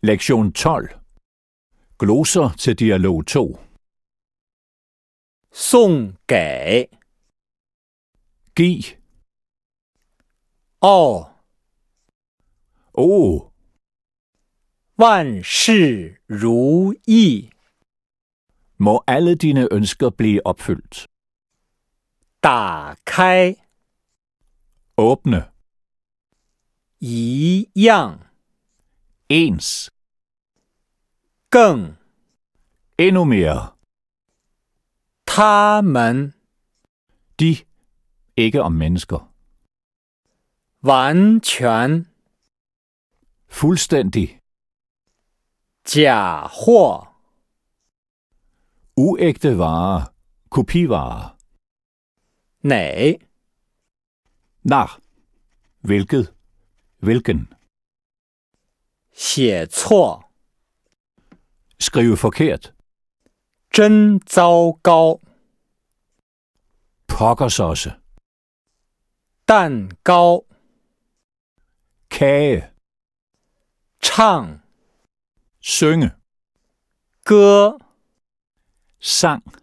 Lektion 12. Gloser til dialog 2. 送给 Giv. 哦 Oh. 万事如意 Må alle dine ønsker blive opfyldt. 打开 Åbne. 一样 Ens. 更 Endnu mere. 他们 De. Ikke om mennesker. 完全 Fuldstændig. 假货 Uægte varer. Kopivarer. 哪 Nar. Hvilket. Hvilken. 写错 Skrive forkert. 真糟糕 Pokkers også. 蛋糕 Kage. 唱 Synge. 歌 Sang.